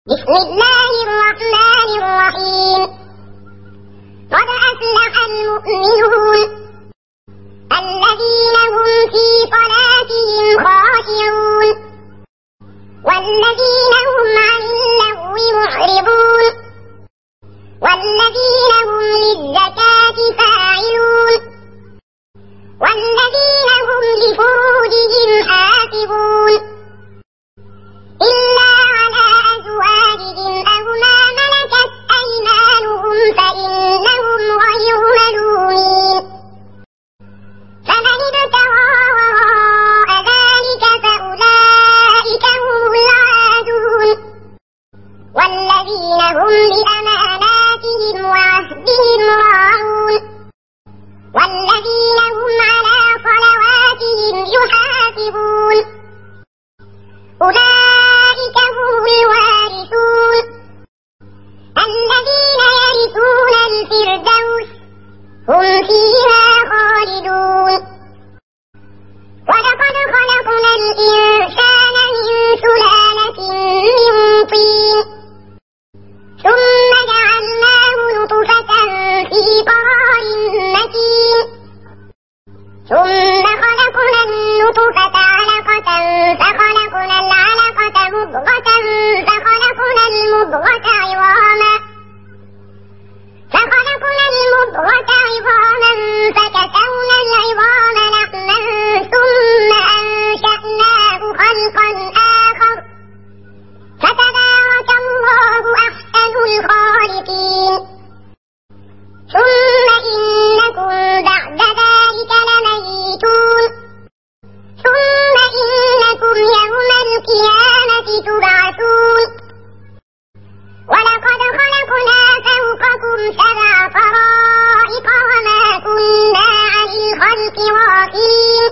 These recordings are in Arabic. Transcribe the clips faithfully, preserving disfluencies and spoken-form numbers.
بسم الله الرحمن الرحيم. قد أفلح المؤمنون الذين هم في صلاتهم خاشعون والذين هم عن اللغو معرضون والذين هم للزكاة فاعلون والذين هم لفروجهم حافظون إلا على أزواجهم أو ما ملكت أيمانهم فإنهم غير ملومين. فمن ابتغى وراء ذلك فأولئك هم العادون والذين هم لأماناتهم وعهدهم راعون والذين هم على صلواتهم يحافظون. أولئك هم الوارثون الذين يرثون الفردوس هم فيها خالدون. ولقد خلقنا الإنسان من سلالة من طين ثم جعلناه نطفة في قرار مكين ثم خلقنا النطفة علقة فخلقنا العلقة مضغة فخلقنا المضغة عظاما فخلقنا المضغة عظاما فكسونا العظام لحما ثم أنشأناه خلقا آخر فتبارك الله أحسن الخالقين. ثم إنكم بعد ذلك لميتون ثم إنكم يوم القيامة تبعثون. ولقد خلقنا فوقكم سبع طرائق وما كنا عن الخلق غافلين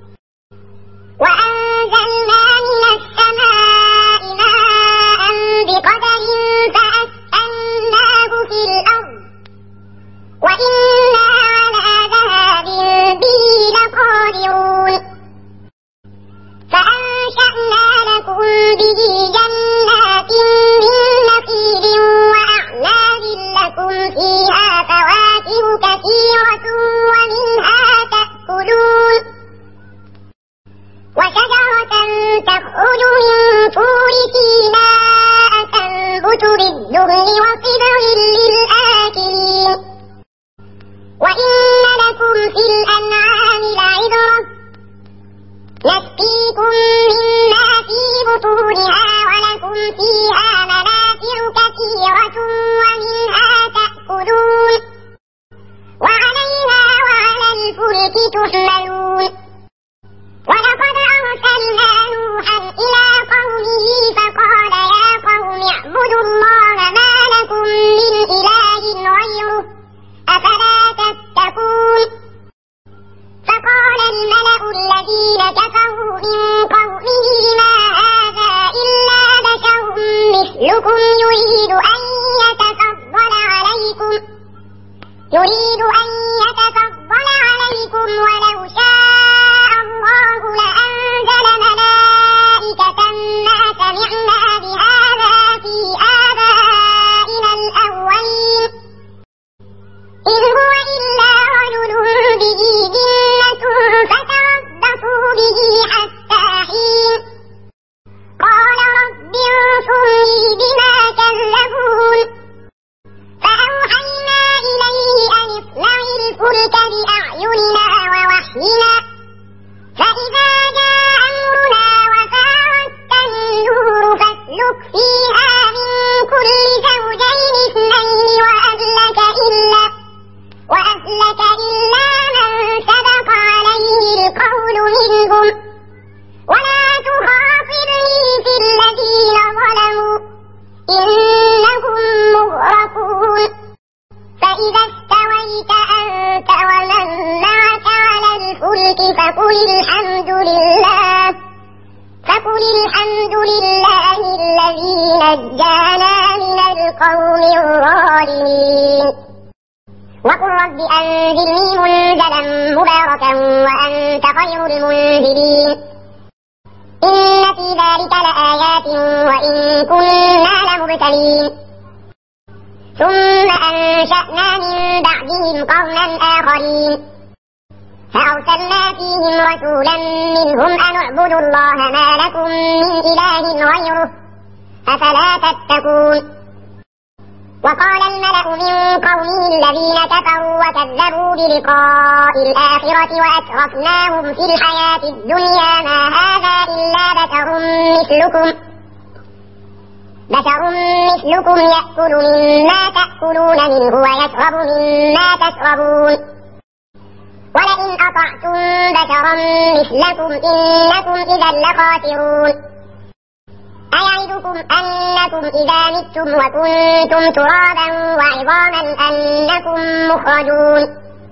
وأنزلنا من السماء ماء بقدر فأسكناه في الأرض وإنا على ذهاب به لقادرون. فأنشأنا لكم به جنات من نخيل وأعناب لكم فيها فواكه كثيرة ومنها تأكلون وشجرة تخرج من طور سيناء تنبت بالدهن وصبغ للآكلين. وإن لكم في الأنعام لعبرة نسقيكم مما في بطونها ولكم فيها منافع كثيرة ومنها تأكلون وعليها وعلى الفلك تحملون. ولقد أرسلنا نوحا إلى قومه فقال يا قوم اعبدوا الله ما لكم من إله غيره أفلا تتقون. فقال الملأ الذين كفروا من قومه ما هذا إلا بشر مثلكم يريد أن يتفضل عليكم يريد أن يتفضل عليكم ولو شاء الله لأنزل ملائكة ما سمعنا بهذا في آبائنا الأولين إن هو إلا رجل به جنة فتربصوا به حتى حين. قال رب انصرني بما كذبون. فأوحينا إليه أن اصنع الفلك بأعيننا ووحينا فإذا جاء أمرنا وفارت النور فاسلك فيها من كل زوجين اثنين وأهلك إلا وأهلك إلا من سبق عليه القول منهم ولا تخاطبني في الذين ظلموا إنهم مغرقون. فإذا استويت أنت ومن معك على الفلك فقل الحمد لله فقل الحمد لله الذي نجانا من القوم الظالمين. وقل رب أنزلني منزلا مباركا وأنت خير المنزلين. إن في ذلك لآيات وإن كنا لمبتلين ثم أنشأنا من بعدهم قرنا آخرين فأرسلنا فيهم رسولا منهم أن اعبدوا الله ما لكم من إله غيره أفلا تتقون وقال الملأ من قومه الذين كفروا وكذبوا بلقاء الآخرة وأترفناهم في الحياة الدنيا ما هذا إلا بشر مثلكم بشر مثلكم يأكل مما تأكلون منه ويشرب مما تشربون ولئن أطعتم بشرا مثلكم إنكم إذا لخاسرون أيعدكم أنكم إذا متم وكنتم ترابا وعظاما أنكم مخرجون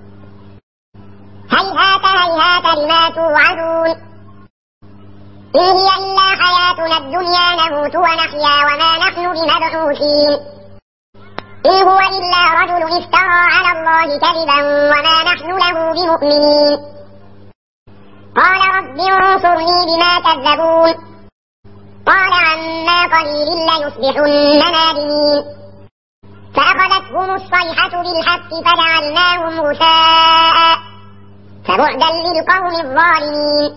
هيهات هيهات لما توعدون إن هي إلا حياتنا الدنيا نموت ونحيا وما نحن بمبعوثين إن هو إلا رجل افترى على الله كذبا وما نحن له بمؤمنين قال رب انصرني بما كذبون قال عما قليل ليصبحن نادمين فأخذتهم الصيحة بالحق فجعلناهم غثاء فبعدا للقوم الظالمين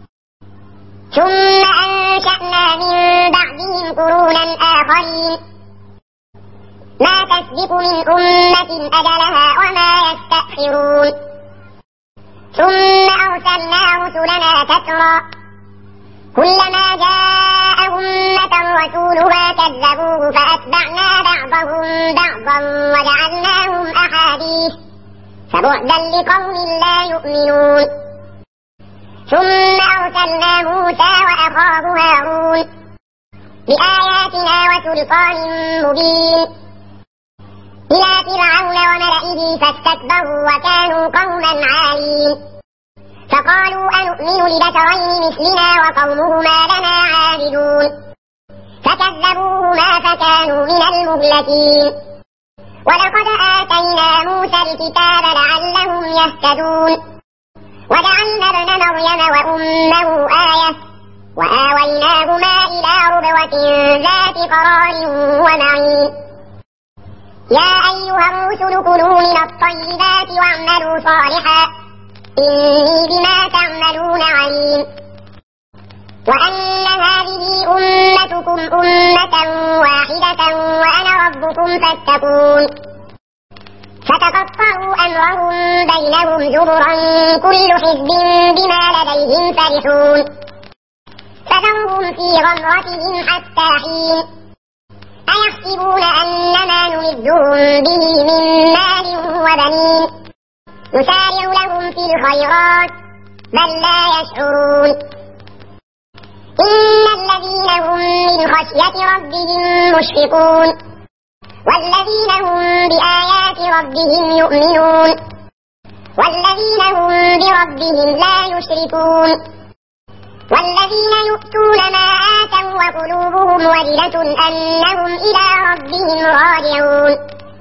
ثم أنشأنا من بعدهم قرونا آخرين ما تسبق من أمة أجلها وما يستأخرون ثم أرسلنا رسلنا تترى كلما جاء أمة رسولها كذبوه فأتبعنا بعضهم بعضا وجعلناهم أحاديث فبعدا لقوم لا يؤمنون ثم أرسلنا موسى وأخاه هارون بآياتنا وسلطان مبين إلى فرعون وملئه فاستكبروا وكانوا قوما عالين فقالوا أنؤمن لبشرين مثلنا وقومهما لنا عابدون فكذبوهما فكانوا من المهلكين ولقد آتينا موسى الكتاب لعلهم يهتدون وجعلنا ابن مريم وأمه آية وآويناهما إلى ربوة ذات قرار ومعين يا أيها الرسل كلوا من الطيبات واعملوا صالحا إني بما تعملون عليم وأن هذه أمتكم أمة واحدة وأنا ربكم فاتقون فتقطعوا أمرهم بينهم زبرا كل حزب بما لديهم فرحون فذرهم في غمرتهم حتى حين أيحسبون أنما نمدهم به من مال وبنين نسارع لهم في الخيرات بل لا يشعرون إن الذين هم من خشية ربهم مشفقون والذين هم بآيات ربهم يؤمنون والذين هم بربهم لا يشركون والذين يؤتون ما آتوا وقلوبهم وجلة أنهم إلى ربهم راجعون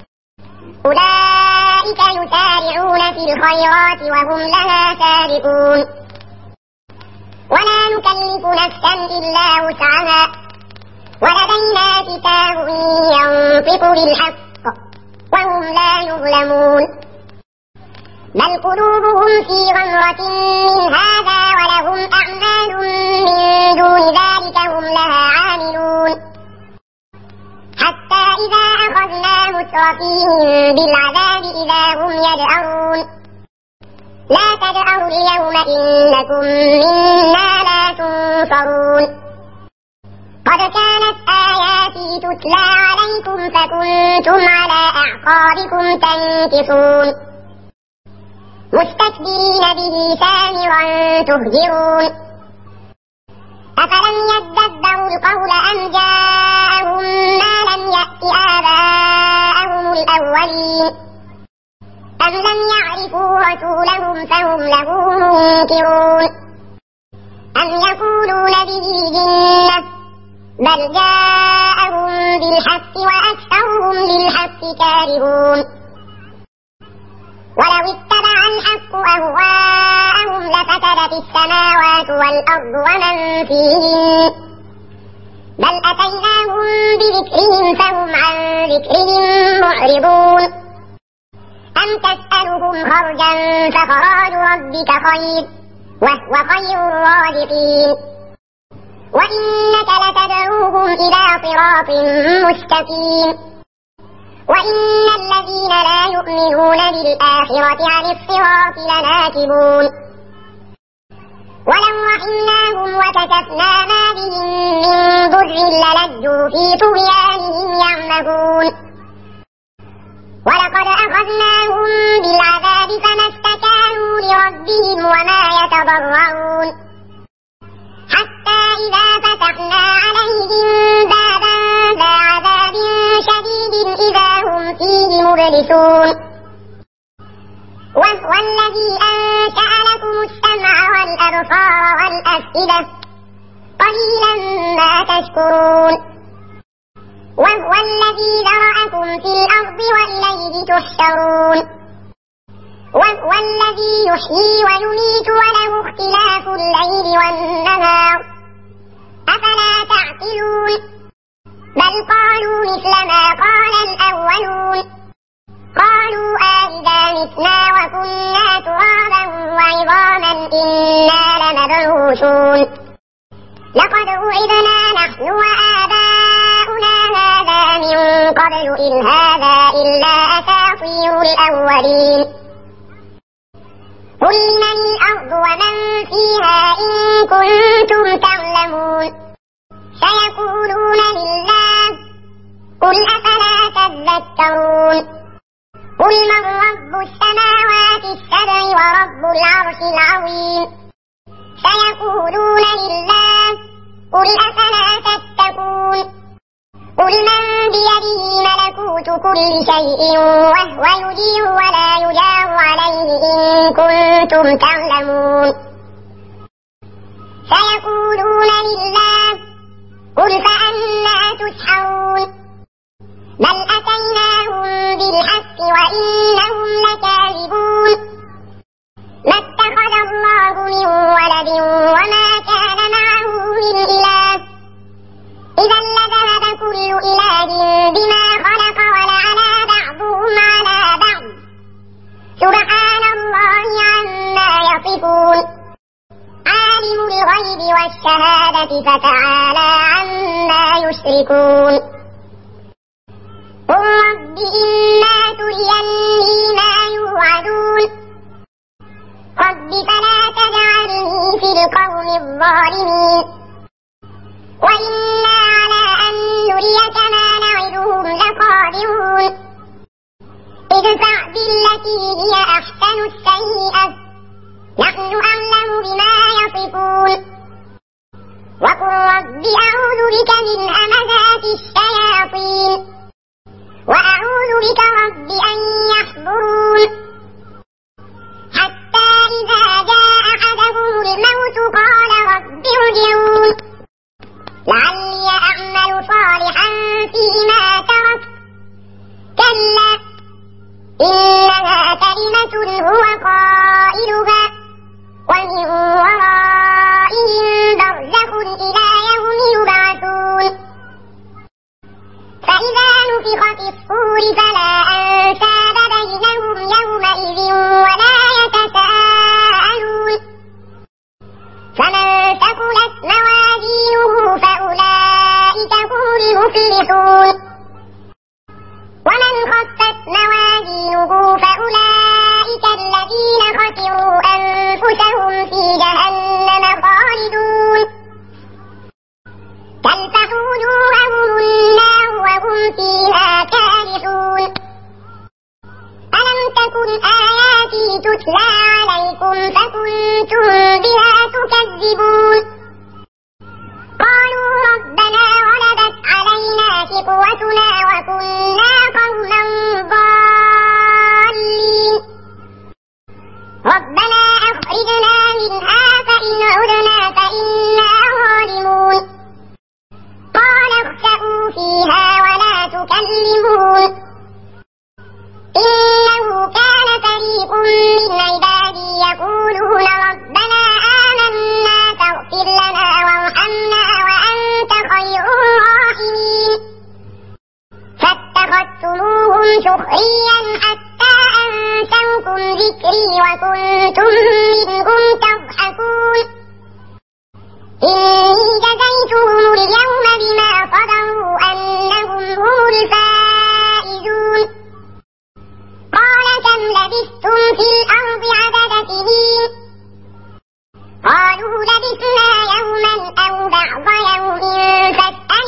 أولئك يسارعون في الخيرات وهم لها سابقون ولا نكلف نفسا إلا وسعها ولدينا كتاب ينطق بالحق وهم لا يظلمون بل قلوبهم في غمرة من هذا ولهم أعمال من دون ذلك هم لها عاملون حتى إذا أخذنا مترفيهم بالعذاب إذا هم يجأرون لا تجأروا اليوم إنكم منا لا تنصرون قد كانت آياتي تتلى عليكم فكنتم على أعقابكم تنكصون مستكبرين به سامرا تهجرون أفلم يدبروا القول أم جاءهم ما لم يأت آباءهم الأولين أم لم يعرفوا رسولهم فهم له منكرون أم يقولون به جنة بل جاءهم بالحق وأكثرهم للحق كارهون ولو اتبع الحق أهواءهم لفسدت لخلقت السماوات والأرض ومن فيهن بل أتيناهم بذكرهم فهم عن ذكرهم معرضون أم تسألهم خرجا فخراج ربك خير وهو خير الرازقين وإنك لتدعوهم إلى صراط مستقيم وإن الذين لا يؤمنون بالآخرة عن الصراط لناكبون ولو رحمناهم وكشفنا ما بهم من ضر للجوا في طغيانهم يعمهون ولقد أخذناهم بالعذاب فما استكانوا لربهم وما يتضرعون حتى إذا فتحنا عليهم بابا ذا عذاب شديد إذا هم فيه مبلسون وهو الذي أنشأ لكم السمع والأبصار والأفئدة قليلا ما تشكرون وهو الذي ذرأكم في الأرض وإليه تحشرون وهو الذي يحيي ويميت وله اختلاف الليل والنهار أفلا تعقلون بل قالوا مثل ما قال الأولون قالوا أإذا متنا وكنا ترابا وعظاما إنا لمبعوثون لقد وعدنا نحن وآباؤنا هذا من قبل إن هذا إلا أساطير الأولين قل لمن الأرض ومن فيها إن كنتم تعلمون سيقولون لله قل أفلا تذكرون قل من رب السماوات السبع ورب العرش العظيم سيقولون لله قل أفلا تتقون قل من بيده ملكوت كل شيء وهو يجير ولا يجار عليه إن كنتم تعلمون سيقولون لله قل فأنى تسحرون بل أتيناهم بالحق وإنهم لكاذبون ما اتخذ الله من ولد وما كان معه من إله إذا لذهب كل إله بما خلق ولعلى بعضهم على بعض سبحان الله عما يصفون عالم الغيب والشهادة فتعالى عما يشركون قل رب إما تريني ما يوعدون رب فلا تجعلني في القوم الظالمين وإنا على أن نريك ما نعدهم لقادرون ادفع بالتي هي أحسن السيئة نحن أعلم بما يصفون وقل رب أعوذ بك من همزات الشياطين وأعوذ بك رب أن يحضرون حتى إذا جاء أحدهم الموت قال رب ارجعون لعلي أعمل صالحا فيما ترك كلا إنها كلمة هو قائلها ومن ورائهم برزخ إلى يوم يبعثون فإذا نفخ في الصور فلا أنساب بينهم يومئذ ولا يتساءلون فمن ثقلت موازينه فأولئك هم المفلحون ومن خفت موازينه فأولئك الذين خسروا أنفسهم في جهنم خالدون تلفح وجوههم النار وهم فيها كالحون ألم تكن آياتي تتلى عليكم فكنتم بها تكذبون قالوا ربنا غلبت علينا شقوتنا وكنا قوما ضالين ربنا أخرجنا منها فإن عدنا فإنا ظالمون قال اخسئوا فيها ولا تكلمون إنه كان فريق من عبادي يقولون ربنا اتخذتموهم سخريا حتى أنسوكم ذكري وكنتم منهم تضحكون إني جزيتهم اليوم بما صبروا أنهم هم الفائزون قال كم لبثتم في الأرض عدد سنين قالوا لبثنا يوما أو بعض يوم فاسأل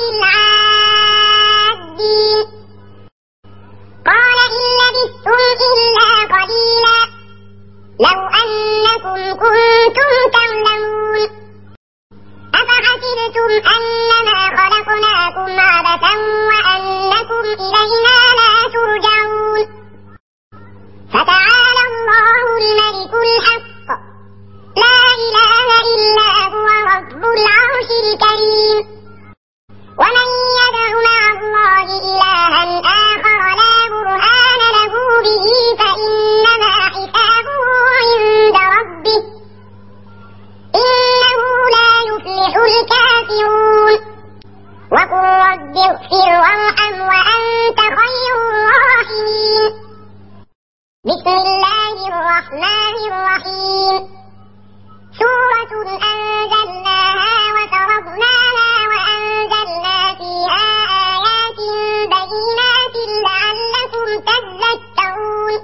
العادين قال إن لبثتم إلا قليلا لو أنكم كنتم تعلمون أفحسبتم أنما خلقناكم عبثا وأنكم إلينا لا ترجعون فتعالى الله الملك الحق لا إله إلا هو رب العرش الكريم ومن يدع مع الله إلها آخر لا برهان له به فإنما حسابه عند ربه إنه لا يفلح الكافرون وقل رب اغفر وارحم وأنت خير الراحمين بسم الله الرحمن الرحيم سورة أنزلناها وفرضناها وأنزلنا فيها آيات بينات لعلكم تذكرون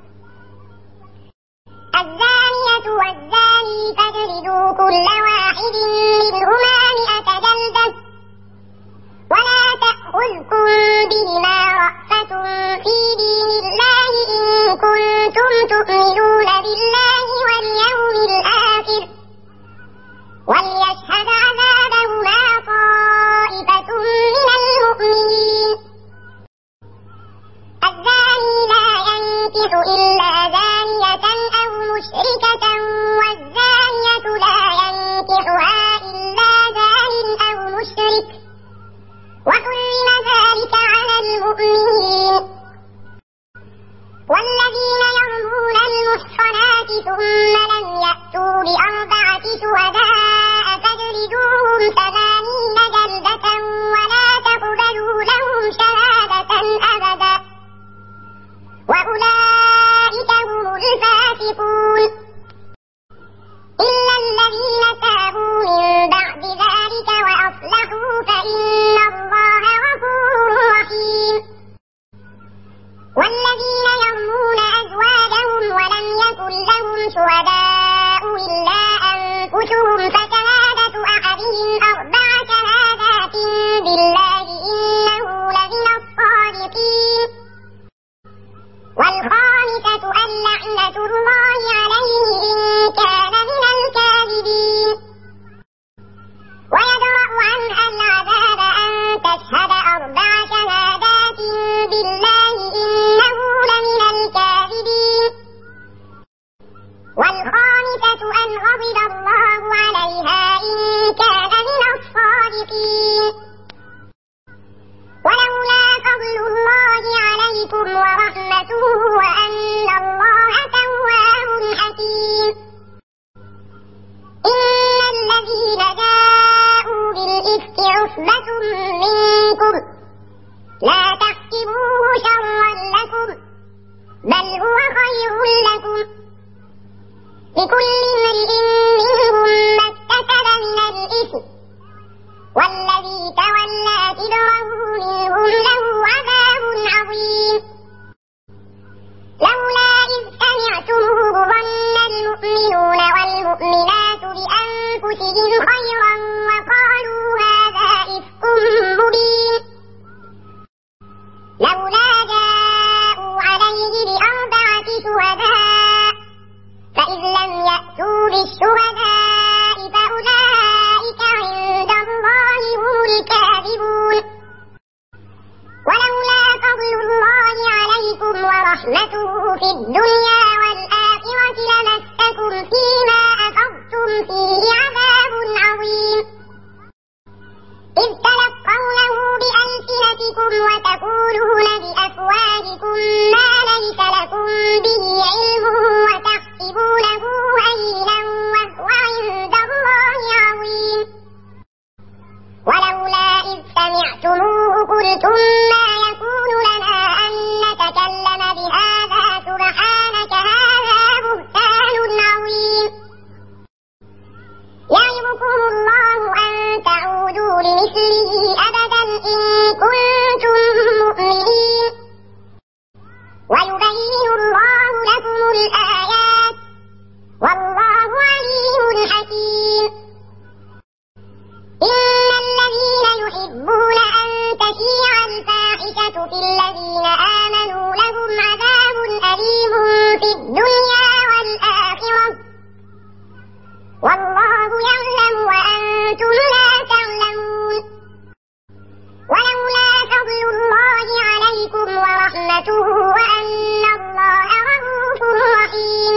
الزانية والزاني فاجلدوا كل واحد منهما مئة جلدة ولا تأخذكم بهما رأفة في دين الله إن كنتم تؤمنون بالله واليوم الآخر وليشهد عذابهما طائفة من المؤمنين الزاني لا ينكح إلا زانية أو مشركة والزانية لا ينكحها إلا زان أو مشرك وحرم ذلك على المؤمنين والذين يرمون المحصنات ثم لم يأتوا بأربعة شهداء فاجلدوهم ثمانين جلدة ولا تقبلوا لهم شهادة أبدا وأولئك هم الفاسقون إلا الذين تابوا من بعد ذلك وأصلحوا فإن الله غفور رحيم والذين يرمون أزواجهم ولم يكن لهم شهداء إلا أنفسهم فشهادة أحدهم أربع شهادات بالله إنه لمن الصادقين والخامسة أن لعنة الله عليه إن كان من الكاذبين ويدرأ عنها العذاب أن تشهد أربع شهادات بالله إنه لمن الكاذبين والخامسة أن غضب الله عليها إن كان من الصادقين ولولا فضل الله عليكم ورحمته وأن الله تواب حكيم إن الذين جاءوا بالإفك عصبة منكم لا تحسبوه شرا لكم بل هو خير لكم لكل امرئ منهم ما اكتسب من الإثم والذي تولى كبره منهم له عذاب عظيم لولا إذ سمعتموه ظن المؤمنون والمؤمنات بأنفسهم خيرا وقالوا هذا إفك مبين لولا جاءوا عليه بأربعة شهداء فإذ لم يأتوا بالشهداء فأولئك عند الله هم الكاذبون ولولا فضل الله عليكم ورحمته في الدنيا والآخرة لمسكم فيما أخذتم فيه عذاب عظيم إذ تلقونه بألسنتكم وتقولون بأفواهكم ما ليس لكم به علم وتحسبونه هينا وهو عند الله عظيم ولولا إذ سمعتموه قلتم ما يكون لنا في الذين آمنوا لهم عذاب أليم في الدنيا والآخرة والله يعلم وأنتم لا تعلمون ولولا فضل الله عليكم ورحمته وأن الله رؤوف رحيم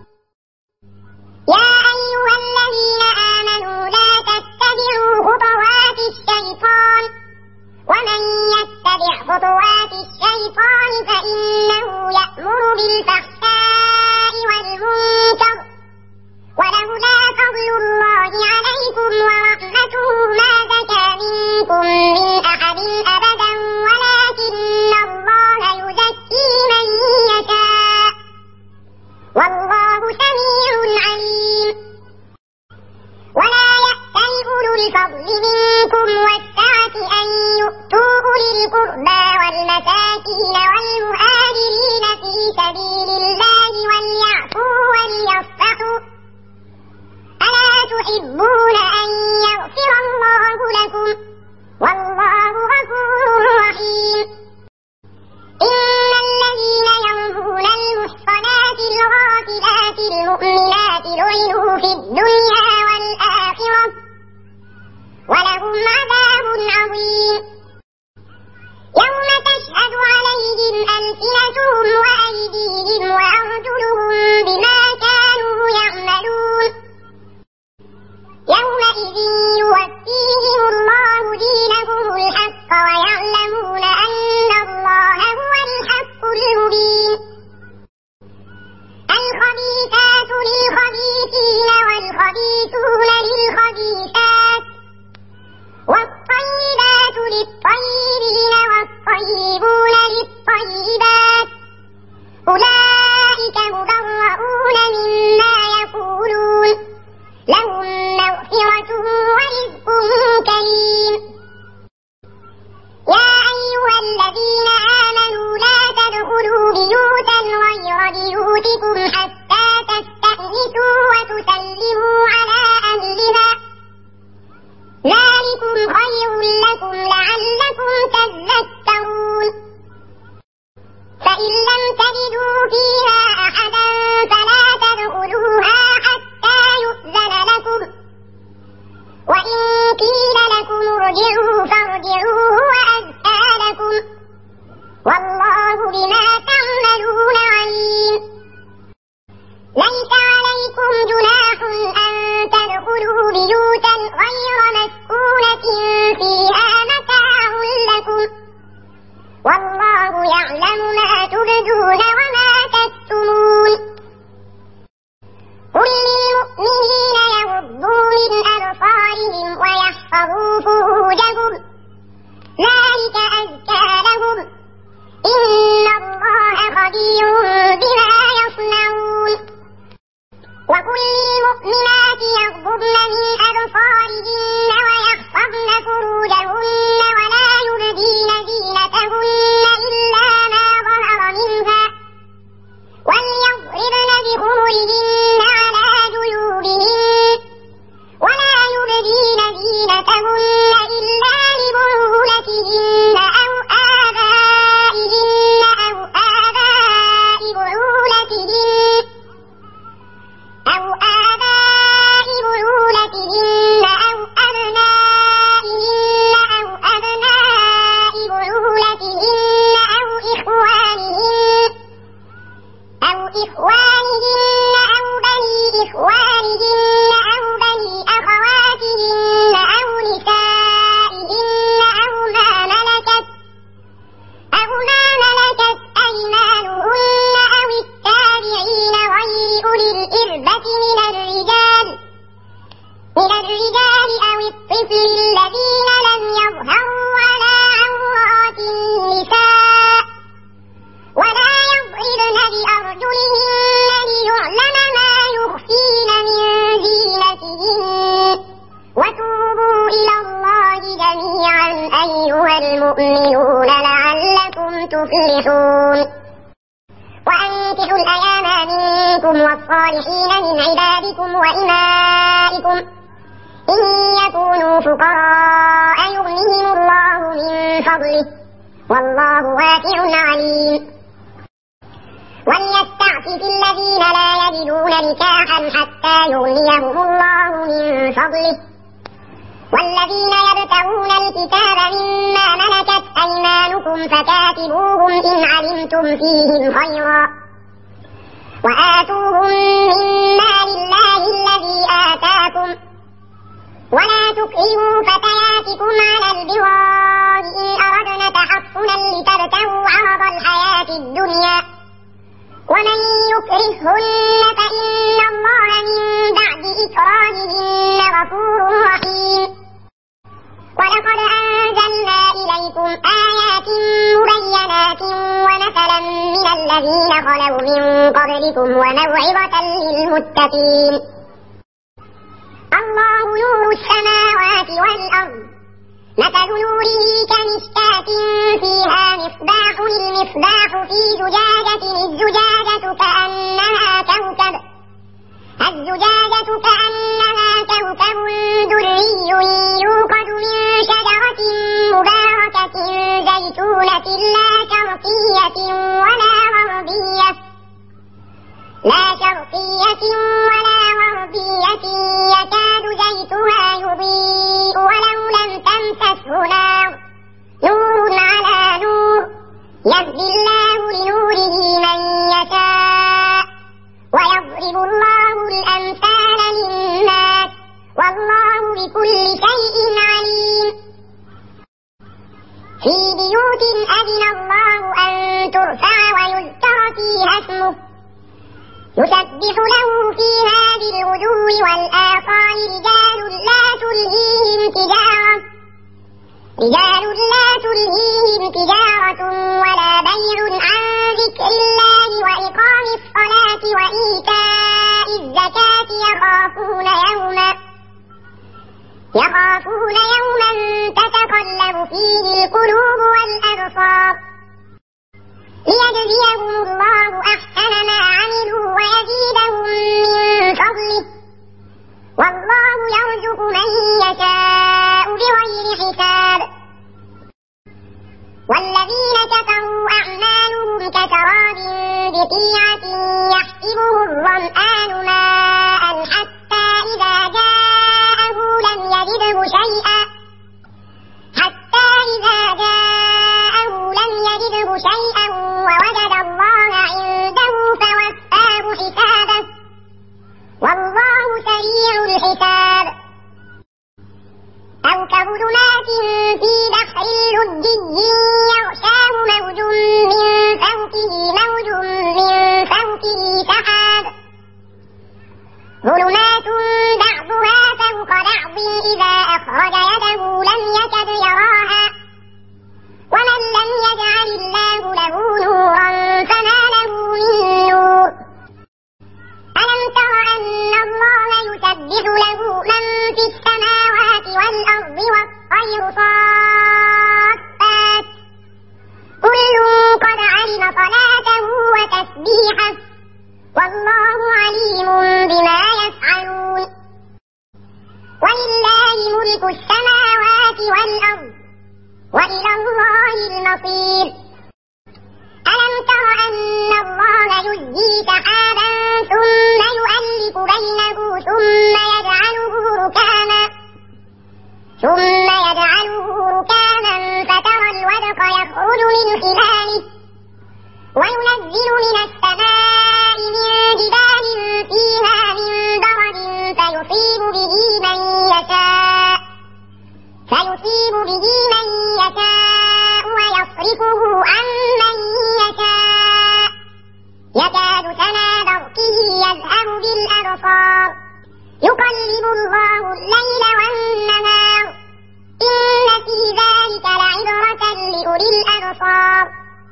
يا أيها الذين آمنوا لا تتبعوا خطوات الشيطان ومن يتبع خطوات الشيطان فإنه يأمر بالفحشاء والمنكر ولولا فضل الله عليكم ورحمته ما زكى منكم من أحد أبدا ولكن الله يزكي من يشاء والله سميع عليم ولا يأتل أولو الفضل منكم والسعة أن يؤتوا أولي القربى والمساكين والمهاجرين في سبيل الله وليعفوا وليصفحوا ألا تحبون أن يغفر الله لكم والله غفور رحيم إن الذين يرمون المحصنات الغافلات المؤمنات لعنوا في الدنيا والآخرة ولهم عذاب عظيم يوم تشهد عليهم ألسنتهم وأيديهم وأرجلهم بما كانوا يعملون يومئذ يوفيهم الله دينهم الحق ويعلمون أن الله هو الحق المبين الخبيثات للخبيثين والخبيثون للخبيثات والطيبات للطيبين والطيبون للطيبات أولئك مبرؤون مما يقولون لهم مغفرة ورزق كريم يا أيها الذين آمنوا لا تدخلوا بيوتا غير بيوتكم حتى تستأنسوا وتسلموا على أهلها ذلكم خير لكم لعلكم تذكرون فإن لم تجدوا فيها أحدا فلا تدخلوها حتى يؤذن لكم وإن قيل لكم ارجعوا فارجعوا هو أزكى لكم والله بما تعملون عليم ليس عليكم جناح أن تدخلوا بيوتا غير مسكونة فيها متاع لكم والله يعلم ما تبدون وما تكتمون قل للمؤمنين يغضوا من أبصارهم ويحفظوا فروجهم ذلك أزكى لهم إن الله خبير بما يصنعون وقل للمؤمنات يغضبن من أبصارهن ويحفظن فروجهن ولا يبدين زينتهن إلا ما ظهر منها وليضربن بخمرهن على جيوبهن ولا يبدين زينتهن إلا لبعولتهن أو آبائهن أو آباء بعولتهن أو آباء بعولتهن أو أبنائهن أو أبناء بعولتهن أو إخوانهن أو إخوانهن أو بني إخوانهن أو بني أخواتهن أو نسائهن أو ما ملكت أو ما ملكت أيمانهن أو التابعين غير أولي الإربة من الرجال من الرجال أو الطفل الذين لم يظهروا على عورات النساء ولا يضربن بأرجلهن ليعلم ما يخفين من زينتهن وتوبوا إلى الله جميعا أيها المؤمنون لعلكم تفلحون وأنكحوا الأيام منكم والصالحين من عبادكم وإمائكم إن يكونوا فقراء يغنيهم الله من فضله والله واسع عليم. وليستعفف الذين لا يجدون نكاحا حتى يغنيهم الله من فضله، والذين يبتغون الكتاب مما ملكت أيمانكم فكاتبوهم إن علمتم فيهم خيرا، وآتوهم من مال الله الذي آتاكم، ولا تكرهوا فتياتكم على البغاء إن أردنا تحصنا لتبتغوا عرض الحياة الدنيا، ومن يكرههن فإن الله من بعد إكراههن غفور رحيم. ولقد أنزلنا إليكم آيات مبينات ومثلا من الذين خلوا من قبلكم وموعظة للمتقين. الله نور السماوات والأرض، مثل نوره كمشكاة فيها مصباح، المصباح في زجاجة، الزجاجة كأنها كوكب الزجاجة كأنها كوكب دري يوقد من شجرة مباركة زيتونة لا شرقية ولا غربية لا شرقية ولا غربية يكاد زيتها يضيء ولو لم تمسسه نار، نور على نور، يهدي الله لنوره من يشاء، ويضرب الله الأمثال للناس، والله بكل شيء عليم. في بيوت أذن الله أن ترفع ويذكر فيها اسمه يسبح له فيها بالغدو والآصال رجال لا تلهيهم تجارة رجال لا تلهيهم تجارة ولا بيع عن ذكر الله وإقام الصلاة وإيتاء الزكاة يخافون يوما يخافون يوما تتقلب فيه القلوب والأبصار، ليجزيهم الله أحسن ما عملوا ويزيدهم من فضله، والله يرزق من يشاء بغير حساب. والذين كفروا أعمالهم كسراب بقيعة يحسبه الظمآن ماء حتى إذا جاءه لم يجده شيئا حتى إذا جاءه لم يجده شيئا ووجد الله عنده فوفاه حسابه، والله سريع الحساب. أو كظلمات في بحر لجي يغشاه موج من فوقه موج من فوقه سحاب، ظلمات بعضها فوق بعض إذا أخرج يده لم يكد يراها، ومن لم يجعل الله له نورا فما له من نور. ألم تر أن الله يسبح له من في السماوات والأرض والطير صافات، كل قد علم صلاته وتسبيحه، والله عليم بما يفعلون. ولله ملك السماوات والأرض وإلى الله المصير. ألم تر أن الله يزجي سحابا ثم يؤلف بينه ثم يجعله ركاما ثم يجعله ركاما فترى الودق يخرج من خلاله، وينزل من السماء من جبال فيها من برد فيصيب به من يشاء فيصيب به من يشاء ويصرفه عن من يشاء، يكاد سنا برقه يذهب بالأبصار، يقلب الله الليل والنهار، إن في ذلك لعبرة لأولي الأبصار.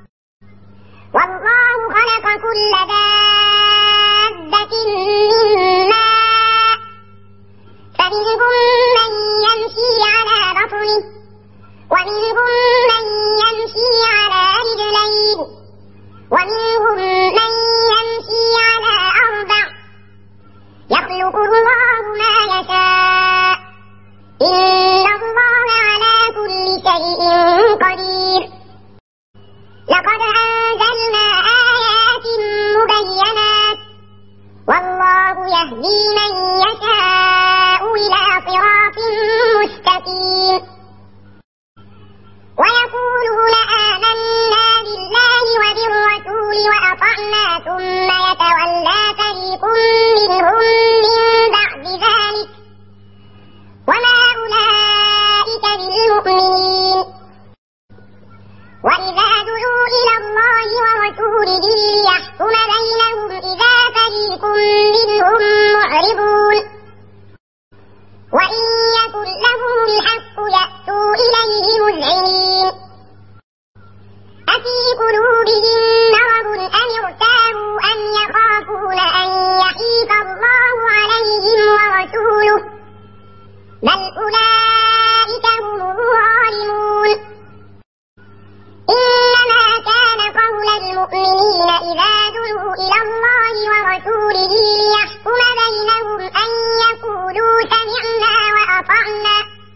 والله خلق كل دابة من ماء، فمنهم من يمشي على بطنه ومنهم من يمشي على رجلين ومنهم من يمشي على أربع، يخلق الله ما يشاء، إن الله على كل شيء قدير. لقد أنزلنا آيات مبينات والله يهدي من يشاء إلى صراط مستقيم ويقولون آمنا بالله وبالرسول وأطعنا ثم يتولى فريق منهم من بعد ذلك وما أولئك بالمؤمنين وإذا دعوا إلى الله ورسوله ليحكم بينهم إذا فريق منهم معرضون وإن يكن لهم الحق يأتوا إليه مذعنين أفي قلوبهم مرض أم ارتابوا أم يخافون أن يحيف الله عليهم ورسوله بل أولئك هم الظالمون إنما كان قول المؤمنين إذا دعوا إلى الله ورسوله ليحكم بينهم أن يقولوا سمعنا وأطعنا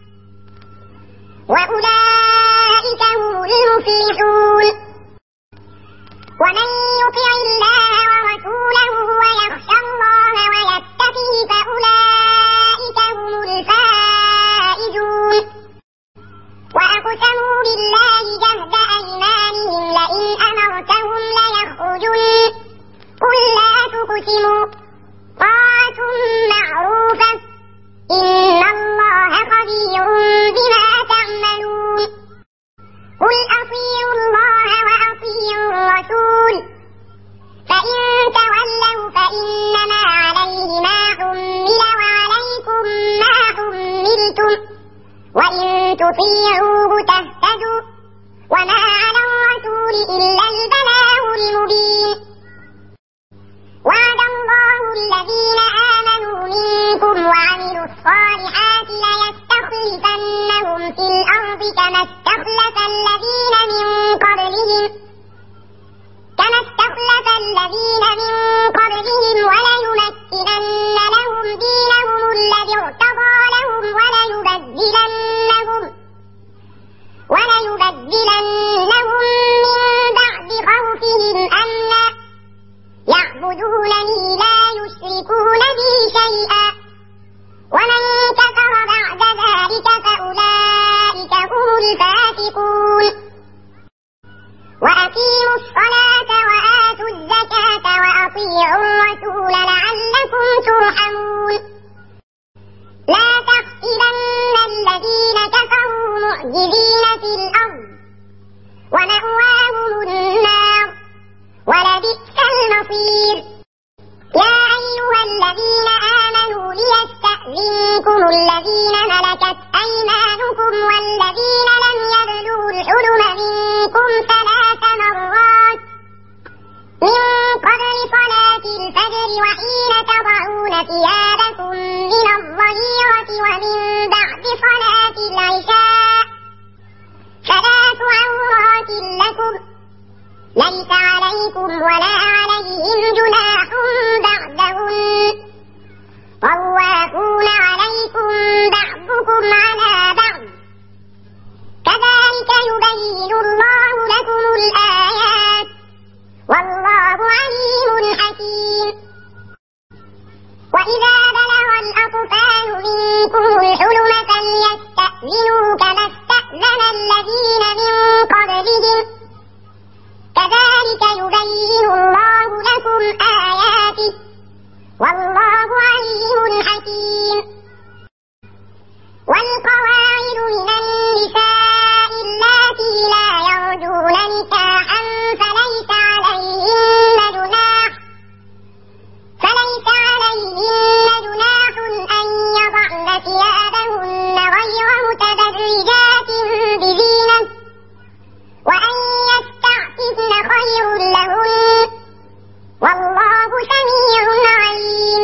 وأولئك هم المفلحون ومن يطع الله ورسوله ويخشى الله ويتقه فأولئك هم الفائزون وأقسموا بالله جهد أيمانهم لئن أمرتهم ليخرجن قل لا تقسموا طاعة معروفة إن الله خبير بما تعملون قل أطيعوا الله وأطيعوا الرسول فإن تولوا فإنما عليه ما حمل وعليكم ما حملتم وإن تطيعوه تهتدوا وما على الرسول إلا البلاغ المبين وعد الله الذين آمنوا منكم وعملوا الصالحات ليستخلفنهم في الأرض كما استخلف الذين من قبلهم كما استخلف الذين من قبلهم وليمكنن لهم دينهم الذي ارتضى لهم وليبدلنهم وليبدلنهم من بعد خوفهم أمنا يعبدونني لا يشركون بي شيئا ومن كفر بعد ذلك فأولئك هم الفاسقون وأقيموا الصلاة وآتوا الزكاة وأطيعوا الرسول لعلكم ترحمون لا تحسبن الذين كفروا معجزين في الأرض ومأواهم النار ولبئس المصير يا أيها الذين آمنوا ليستأذنكم الذين ملكت أيمانكم والذين لم يبلغوا الحلم منكم ثلاث مرات من قبل صلاة الفجر وحين تضعون ثيابكم من الظهيرة ومن بعد صلاة العشاء ثلاث عورات لكم ليس عليكم ولا عليهم جناح بعدهن طوافون عليكم بعضكم على بعض كذلك يبين الله لكم الآيات والله عليم حكيم وإذا بلغ الأطفال منكم الحلم فليستأذنوا كما استأذن الذين من قبلهم كذلك يبين الله لكم آياته والله عليم حكيم والقواعد من النساء اللاتي لا يرجون نكاحا فليس عليهن جناح فليس عليهن جناح أن يضعن ثيابهن غير متبرجات بزينة وأن يستعففن خير لهن والله سميع عليم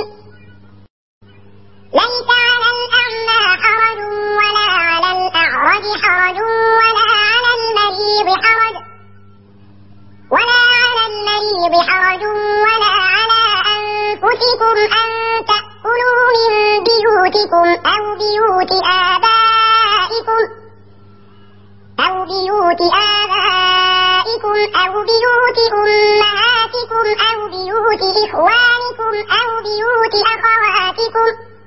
ليس على الأعمى حرج ولا على الأعرج حرج ولا على المريض حرج ولا على المريض حرج ولا على أنفسكم أن تأكلوا من بيوتكم أو بيوت آبائكم أو بيوت آبائكم أمهاتكم أو بيوت إخوانكم أو بيوت أخواتكم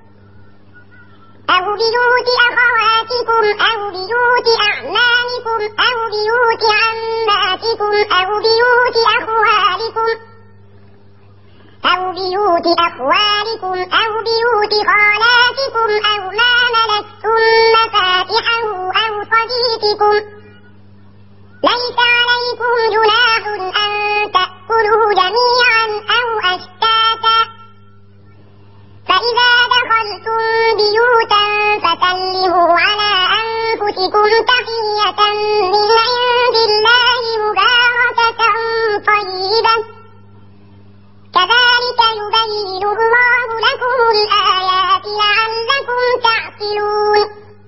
أو بيوت أخواتكم أو بيوت أعمامكم أو بيوت عماتكم أو بيوت أخوالكم أو بيوت أخوالكم أو بيوت خالاتكم أو ما ملكتم مفاتحه أو صديقكم ليس عليكم جناح أن تأكلوا جميعا أو أشتاتا فإذا دخلتم بيوتا فسلموا على أنفسكم تحية من عند الله مباركة طيبة كذلك يبين الله لكم الآيات لعلكم تعقلون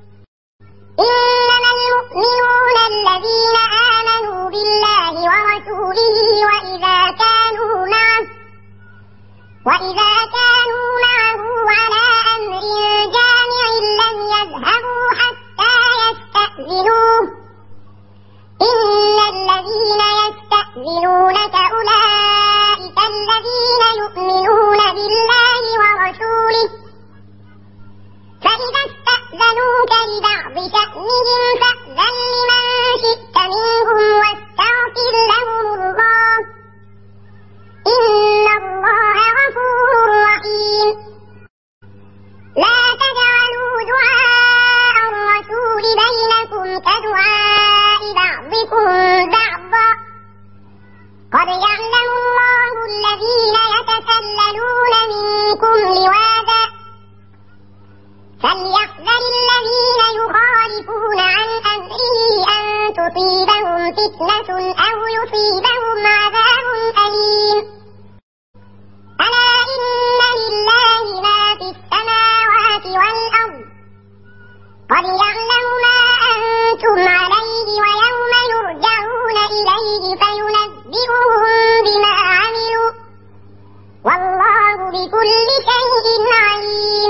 إنما المؤمنون الذين آمنوا بالله ورسوله وإذا كانوا معه وإذا كانوا معه على أمر جامع لم يذهبوا حتى يستأذنوه إن الذين يستأذنونك أولئك الذين يؤمنون بالله ورسوله فإذا استأذنوك لبعض شأنهم فأذن لمن شئت منهم واستغفر لهم الله إن الله غفور رحيم لا تجعلوا دعاء الرسول بينكم كدعاء بعضكم بعضا قد يعلم الله الذين يتسللون منكم لواذا فليحذر الذين يخالفون عن أمره أن تصيبهم فتنة أو يصيبهم عذاب أليم ألا إن لله ما في السماوات والأرض قد يعلم ما أنتم عليه ويوم يرجعون إليه فينبئهم بما عملوا والله بكل شيء عليم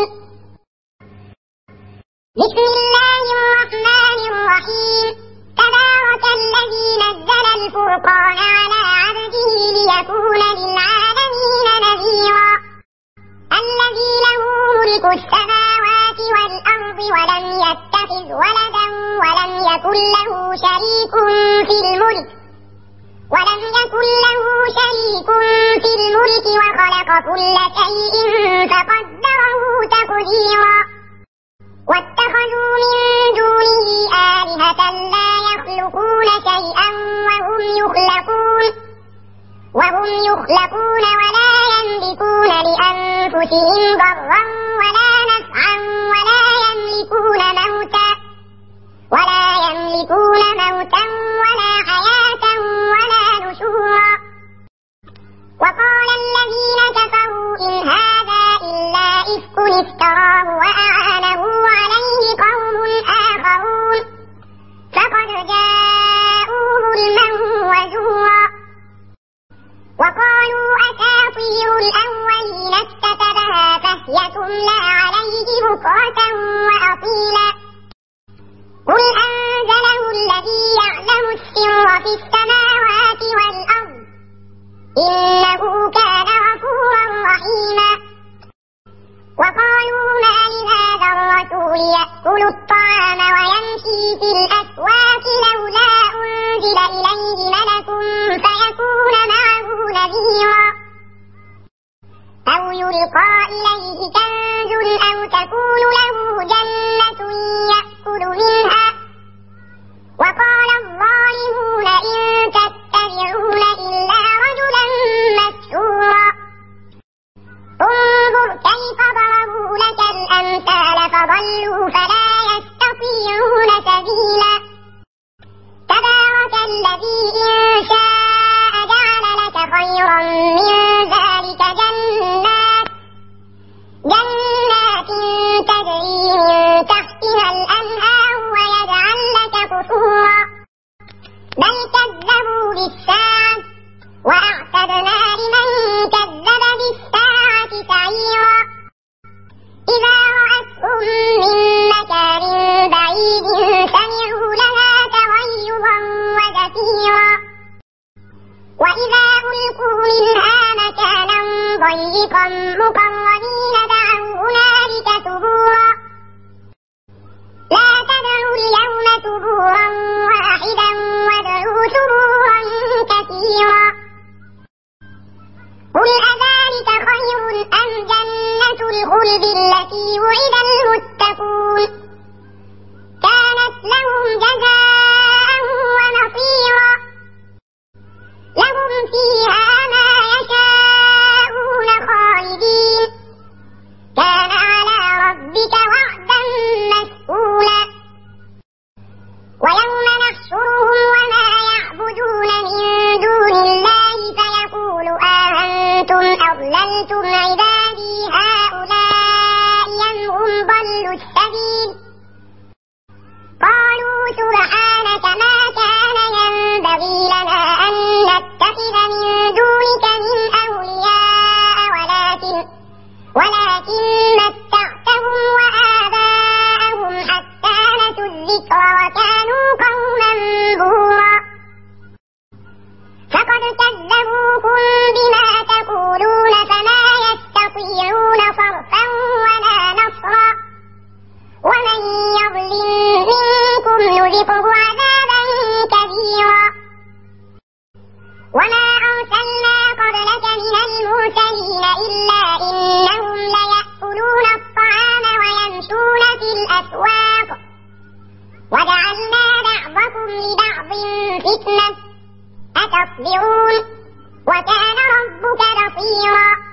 بسم الله الرحمن الرحيم تبارك الذي نزل الفرقان على عبده ليكون للعالمين نذيرا الذي له ملك السماوات والأرض ولم يتخذ ولدا ولم يكن له شريك في الملك ولم يكن له شريك في الملك وخلق كل شيء فقدره تقديرا واتخذوا من دونه آلهة لا يخلقون شيئا وهم يخلقون وهم يخلقون ولا يملكون لأنفسهم ضرا ولا نفعا ولا يملكون موتا ولا يملكون موتا ولا حياة ولا نشورا وقال الذين كفروا إن هذا إلا إفك افتراه وأعانه عليه قوم آخرون فقد جاءوا ظلما وزورا وقالوا أساطير الأولين اكتتبها فهي تملى عليه بكرة وأصيلا قل أنزله الذي يعلم السر في السماوات والأرض إنه كان غفورا رحيما وقالوا ما لهذا الرسول يأكل الطعام ويمشي في الأسواق لولا أنزل إليه ملك فيكون معه نذيرا أو يلقى إليه كنز أو تكون له جنة يأكل منها وقال الظالمون إن تتبعون إلا رجلا مسحورا انظر كيف ضربوا لك الأمثال فضلوا فلا يستطيعون سبيلا تبارك الذي إن شاء جعل لك خيرا من ذلك جنات جنات تجري ضيقا مقرنين دعوا هنالك ثبورا لا تدعوا اليوم ثبورا واحدا وادعوا ثبورا كثيرا قل أذلك خير أم جنة الخلد التي وعد المتقون كانت لهم جزاء ومصيرا لهم فيها ما يشاءون خالدين كان على ربك وعدا مسئولا ويوم نحشرهم وما يعبدون من دون الله فيقول آمنتم أضللتم عبادي هؤلاء أم هم ضلوا السبيل قالوا سبحانك ما كان ينبغي لنا أن نتخذ من دونك من أولياء ولكن ولكن متعتهم وآباءهم حتى نسوا الذكر وكانوا قوما بورا فقد كذبوكم بما تقولون فما يستطيعون صرفا ولا نصرا ومن يظلم منكم نذقه عذابا كبيرا وما أرسلنا قبلك من المرسلين إلا إنهم ليأكلون الطعام ويمشون في الأسواق وجعلنا بعضكم لبعض فتنة أتصبرون وكان ربك بصيرا